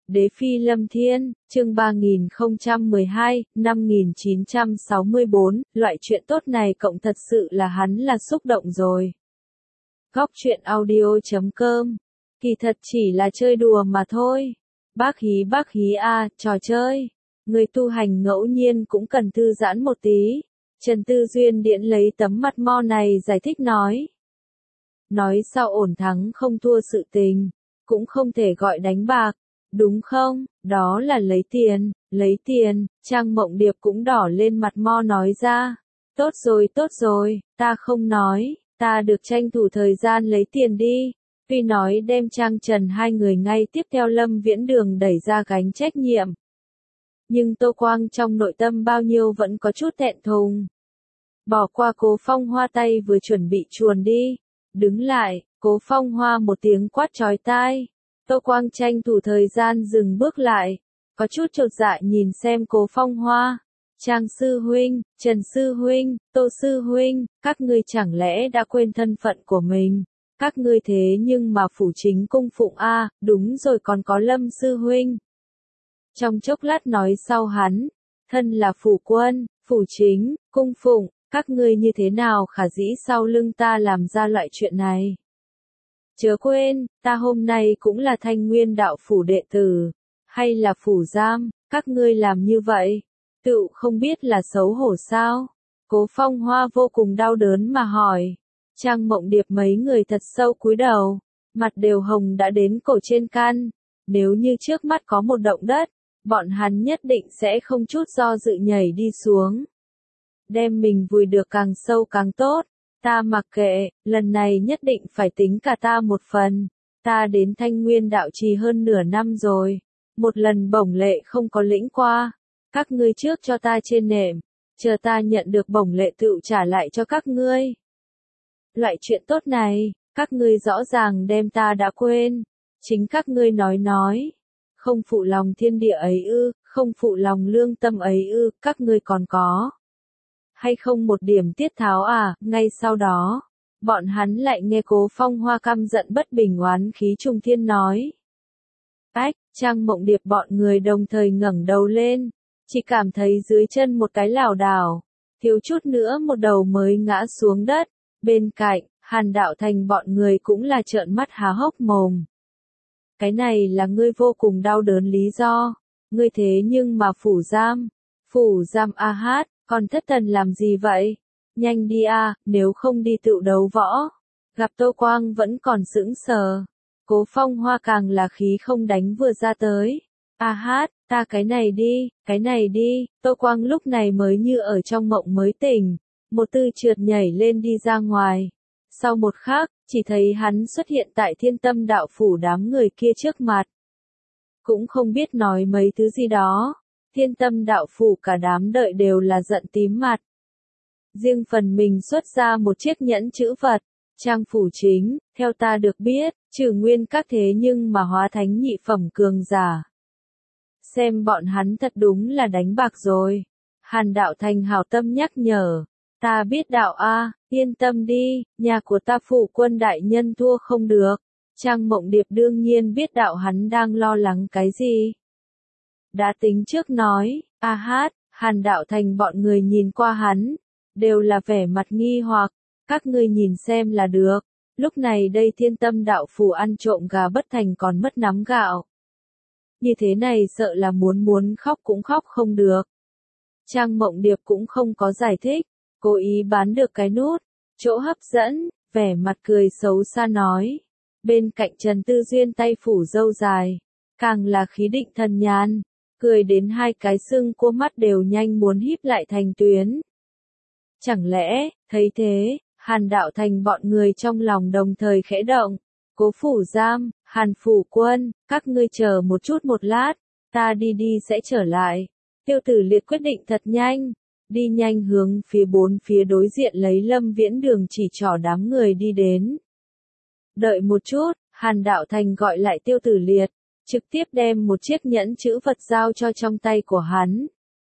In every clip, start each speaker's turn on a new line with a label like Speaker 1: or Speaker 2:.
Speaker 1: Đế Phi Lâm Thiên, chương 3012, 5964, loại chuyện tốt này cộng thật sự là hắn là xúc động rồi. Góc truyện audio.com, kỳ thật chỉ là chơi đùa mà thôi. Bác hí a, trò chơi. Người tu hành ngẫu nhiên cũng cần thư giãn một tí. Trần Tư Duyên Điễn lấy tấm mặt mo này giải thích nói. Nói sao ổn thắng không thua sự tình, cũng không thể gọi đánh bạc. Đúng không, đó là lấy tiền, Trang Mộng Điệp cũng đỏ lên mặt mo nói ra. Tốt rồi, ta không nói, ta được tranh thủ thời gian lấy tiền đi. Tuy nói đem Trang Trần hai người ngay tiếp theo Lâm Viễn Đường đẩy ra gánh trách nhiệm. Nhưng Tô Quang trong nội tâm bao nhiêu vẫn có chút thẹn thùng. Bỏ qua Cố Phong Hoa tay vừa chuẩn bị chuồn đi. Đứng lại, Cố Phong Hoa một tiếng quát chói tai. Tô Quang tranh thủ thời gian dừng bước lại, có chút chột dạ nhìn xem Cố Phong Hoa. Trang sư huynh, Trần sư huynh, Tô sư huynh, các ngươi chẳng lẽ đã quên thân phận của mình? Các ngươi thế nhưng mà phủ chính cung phụng a, đúng rồi còn có Lâm sư huynh. Trong chốc lát nói sau hắn, thân là phủ quân, phủ chính, cung phụng, các ngươi như thế nào khả dĩ sau lưng ta làm ra loại chuyện này? Chớ quên, ta hôm nay cũng là Thanh Nguyên đạo phủ đệ tử, hay là phủ giam, các ngươi làm như vậy, tự không biết là xấu hổ sao? Cố Phong Hoa vô cùng đau đớn mà hỏi. Trang Mộng Điệp mấy người thật sâu cúi đầu, mặt đều hồng đã đến cổ trên can. Nếu như trước mắt có một động đất, bọn hắn nhất định sẽ không chút do dự nhảy đi xuống. Đem mình vùi được càng sâu càng tốt. Ta mặc kệ, lần này nhất định phải tính cả ta một phần. Ta đến Thanh Nguyên đạo trì hơn nửa năm rồi. Một lần bổng lệ không có lĩnh qua. Các ngươi trước cho ta trên nệm. Chờ ta nhận được bổng lệ tự trả lại cho các ngươi. Loại chuyện tốt này, các ngươi rõ ràng đem ta đã quên. Chính các ngươi nói. Không phụ lòng thiên địa ấy ư, không phụ lòng lương tâm ấy ư, các ngươi còn có. Hay không một điểm tiết tháo à, ngay sau đó, bọn hắn lại nghe Cố Phong Hoa căm giận bất bình oán khí trung thiên nói. Ách, Trang Mộng Điệp bọn người đồng thời ngẩng đầu lên, chỉ cảm thấy dưới chân một cái lảo đảo, thiếu chút nữa một đầu mới ngã xuống đất, bên cạnh, Hàn Đạo Thành bọn người cũng là trợn mắt há hốc mồm. Cái này là ngươi vô cùng đau đớn lý do, ngươi thế nhưng mà phủ giam a hát. Còn thất thần làm gì vậy? Nhanh đi a, nếu không đi tự đấu võ. Gặp Tô Quang vẫn còn sững sờ. Cố Phong Hoa càng là khí không đánh vừa ra tới. A hát, ta cái này đi. Tô Quang lúc này mới như ở trong mộng mới tỉnh. Một tư trượt nhảy lên đi ra ngoài. Sau một khắc, chỉ thấy hắn xuất hiện tại Thiên Tâm đạo phủ đám người kia trước mặt. Cũng không biết nói mấy thứ gì đó. Thiên Tâm đạo phủ cả đám đợi đều là giận tím mặt. Riêng phần mình xuất ra một chiếc nhẫn chữ vật, Trang phủ chính, theo ta được biết, trừ nguyên các thế nhưng mà hóa thánh nhị phẩm cường giả. Xem bọn hắn thật đúng là đánh bạc rồi. Hàn Đạo Thành hảo tâm nhắc nhở, ta biết đạo a, yên tâm đi, nhà của ta phủ quân đại nhân thua không được. Trang Mộng Điệp đương nhiên biết đạo hắn đang lo lắng cái gì. Đã tính trước nói, a hát, Hàn Đạo Thành bọn người nhìn qua hắn, đều là vẻ mặt nghi hoặc, các ngươi nhìn xem là được, lúc này đây Thiên Tâm đạo phủ ăn trộm gà bất thành còn mất nắm gạo. Như thế này sợ là muốn khóc cũng khóc không được. Trang Mộng Điệp cũng không có giải thích, cố ý bán được cái nút, chỗ hấp dẫn, vẻ mặt cười xấu xa nói. Bên cạnh Trần Tư Duyên tay phủ râu dài, càng là khí định thần nhàn. Cười đến hai cái sưng cua mắt đều nhanh muốn híp lại thành tuyến. Chẳng lẽ, thấy thế, Hàn Đạo Thành bọn người trong lòng đồng thời khẽ động. Cố phủ giam, Hàn phủ quân, các ngươi chờ một chút một lát, ta đi sẽ trở lại. Tiêu Tử Liệt quyết định thật nhanh, đi nhanh hướng bốn phía đối diện lấy Lâm Viễn Đường chỉ trỏ đám người đi đến. Đợi một chút, Hàn Đạo Thành gọi lại Tiêu Tử Liệt. Trực tiếp đem một chiếc nhẫn chữ vật giao cho trong tay của hắn.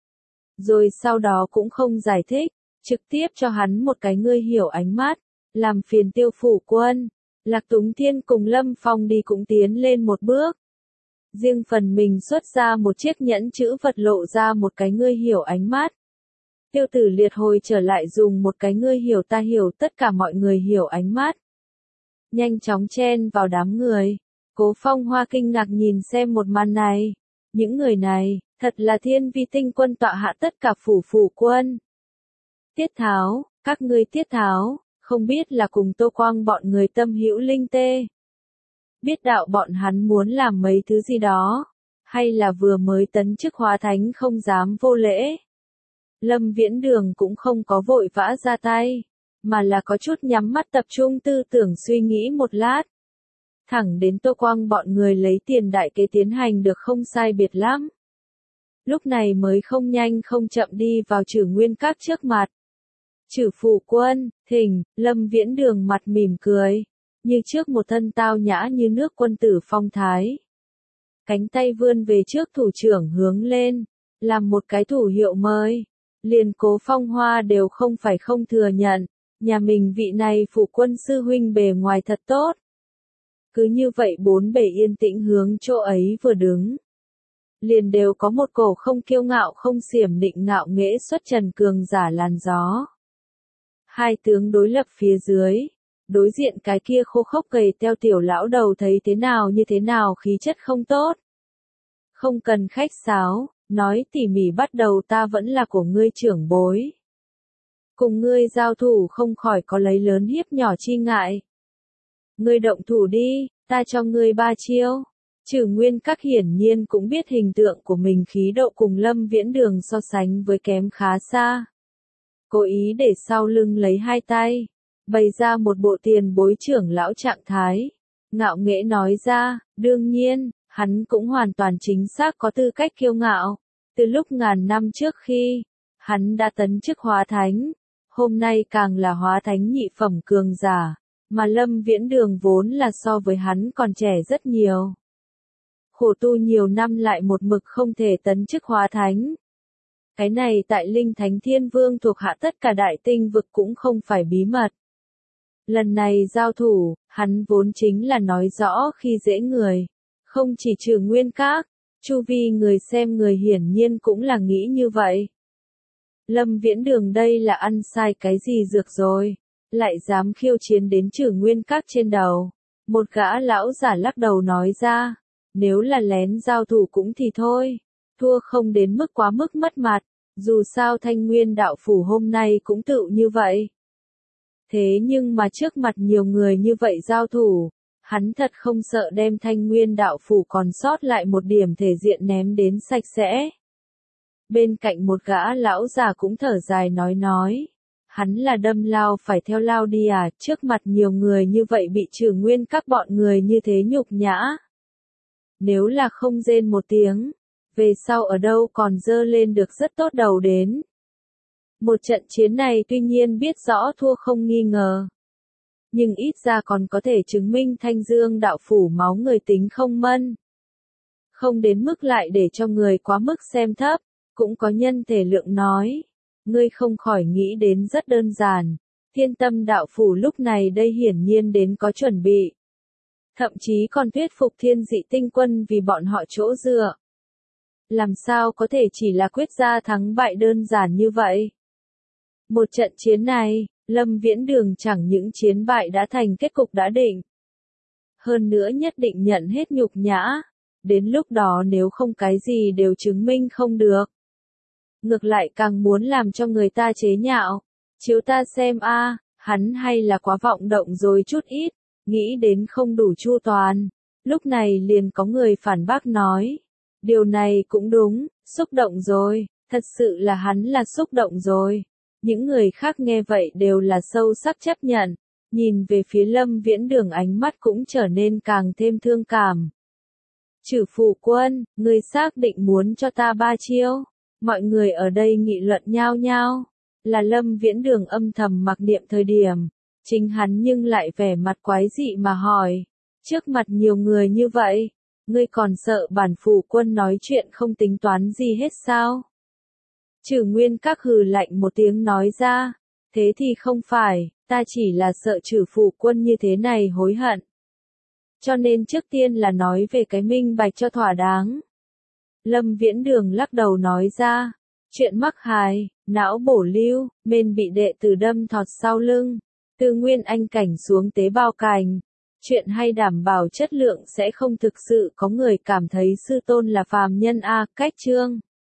Speaker 1: Rồi sau đó cũng không giải thích, trực tiếp cho hắn một cái ngươi hiểu ánh mắt, làm phiền Tiêu phủ quân. Lạc Túng Thiên cùng Lâm Phong đi cũng tiến lên một bước. riêng phần mình xuất ra một chiếc nhẫn chữ vật lộ ra một cái ngươi hiểu ánh mắt. Tiêu Tử Liệt hồi trở lại dùng một cái ngươi hiểu ta hiểu tất cả mọi người hiểu ánh mắt. Nhanh chóng chen vào đám người. Cố Phong Hoa kinh ngạc nhìn xem một màn này. Những người này, thật là Thiên Vi Tinh quân tọa hạ tất cả phủ quân. Tiết Tháo, các ngươi Tiết Tháo, không biết là cùng Tô Quang bọn người tâm hữu linh tê. Biết đạo bọn hắn muốn làm mấy thứ gì đó, hay là vừa mới tấn chức hóa thánh không dám vô lễ. Lâm Viễn Đường cũng không có vội vã ra tay, mà là có chút nhắm mắt tập trung tư tưởng suy nghĩ một lát. Thẳng đến Tô Quang bọn người lấy tiền đại kế tiến hành được không sai biệt lắm. Lúc này mới không nhanh không chậm đi vào Trử Nguyên Các trước mặt. Trử phụ quân, thỉnh, Lâm Viễn Đường mặt mỉm cười, như trước một thân tao nhã như nước quân tử phong thái. Cánh tay vươn về trước thủ trưởng hướng lên, làm một cái thủ hiệu mời. Liền Cố Phong Hoa đều không phải không thừa nhận, nhà mình vị này phụ quân sư huynh bề ngoài thật tốt. Cứ như vậy bốn bề yên tĩnh hướng chỗ ấy vừa đứng. Liền đều có một cổ không kiêu ngạo không xiểm nịnh ngạo nghễ xuất trần cường giả làn gió. Hai tướng đối lập phía dưới, đối diện cái kia khô khốc gầy teo tiểu lão đầu thấy thế nào như thế nào khí chất không tốt. Không cần khách sáo, nói tỉ mỉ bắt đầu ta vẫn là của ngươi trưởng bối. Cùng ngươi giao thủ không khỏi có lấy lớn hiếp nhỏ chi ngại. Ngươi động thủ đi, ta cho ngươi 3 chiêu. Trử Nguyên Các hiển nhiên cũng biết hình tượng của mình khí độ cùng Lâm Viễn Đường so sánh với kém khá xa. Cố ý để sau lưng lấy hai tay, bày ra một bộ tiền bối trưởng lão trạng thái. Ngạo nghễ nói ra, đương nhiên, hắn cũng hoàn toàn chính xác có tư cách kiêu ngạo. Từ lúc ngàn năm trước khi, hắn đã tấn chức hóa thánh, hôm nay càng là hóa thánh nhị phẩm cường giả, mà Lâm Viễn Đường vốn là so với hắn còn trẻ rất nhiều. Khổ tu nhiều năm lại một mực không thể tấn chức hóa thánh. Cái này tại Linh Thánh Thiên Vương thuộc hạ tất cả đại tinh vực cũng không phải bí mật. Lần này giao thủ, hắn vốn chính là nói rõ khi dễ người, không chỉ Trử Nguyên Các, chu vi người xem người hiển nhiên cũng là nghĩ như vậy. Lâm Viễn Đường đây là ăn sai cái gì dược rồi, lại dám khiêu chiến đến Trử Nguyên Các trên đầu. Một gã lão giả lắc đầu nói ra, nếu là lén giao thủ cũng thì thôi, thua không đến mức quá mức mất mặt, dù sao Thanh Nguyên đạo phủ hôm nay cũng tự như vậy. Thế nhưng mà trước mặt nhiều người như vậy giao thủ, hắn thật không sợ đem Thanh Nguyên đạo phủ còn sót lại một điểm thể diện ném đến sạch sẽ. Bên cạnh một gã lão già cũng thở dài nói, hắn là đâm lao phải theo lao đi à, trước mặt nhiều người như vậy bị Trử Nguyên Các bọn người như thế nhục nhã. Nếu là không rên một tiếng, về sau ở đâu còn dơ lên được rất tốt đầu đến. Một trận chiến này tuy nhiên biết rõ thua không nghi ngờ. Nhưng ít ra còn có thể chứng minh Thanh Dương đạo phủ máu người tính không mân. Không đến mức lại để cho người quá mức xem thấp, cũng có nhân thể lượng nói. Ngươi không khỏi nghĩ đến rất đơn giản. Thiên Tâm đạo phủ lúc này đây hiển nhiên đến có chuẩn bị. Thậm chí còn thuyết phục Thiên Dị Tinh quân vì bọn họ chỗ dựa. Làm sao có thể chỉ là quyết ra thắng bại đơn giản như vậy? Một trận chiến này, Lâm Viễn Đường chẳng những chiến bại đã thành kết cục đã định. Hơn nữa nhất định nhận hết nhục nhã. Đến lúc đó nếu không cái gì đều chứng minh không được. Ngược lại càng muốn làm cho người ta chế nhạo. Chiếu ta xem a, hắn hay là quá vọng động rồi chút ít, nghĩ đến không đủ chu toàn. Lúc này liền có người phản bác nói. Điều này cũng đúng, xúc động rồi, thật sự là hắn là xúc động rồi. Những người khác nghe vậy đều là sâu sắc chấp nhận, nhìn về phía Lâm Viễn Đường ánh mắt cũng trở nên càng thêm thương cảm. Trử phụ quân, người xác định muốn cho ta 3 chiêu. Mọi người ở đây nghị luận nhao nhao, là Lâm Viễn Đường âm thầm mặc niệm thời điểm, chính hắn nhưng lại vẻ mặt quái dị mà hỏi, trước mặt nhiều người như vậy, ngươi còn sợ bản phủ quân nói chuyện không tính toán gì hết sao? Trử Nguyên Các hừ lạnh một tiếng nói ra, thế thì không phải, ta chỉ là sợ Trử phụ quân như thế này hối hận. cho nên trước tiên là nói về cái minh bạch cho thỏa đáng. Lâm Viễn Đường lắc đầu nói ra, chuyện mắc hài, não bổ lưu, men bị đệ tử đâm thọt sau lưng, từ nguyên anh cảnh xuống tế bào cảnh. Chuyện hay đảm bảo chất lượng sẽ không thực sự có người cảm thấy sư tôn là phàm nhân a, cách chương.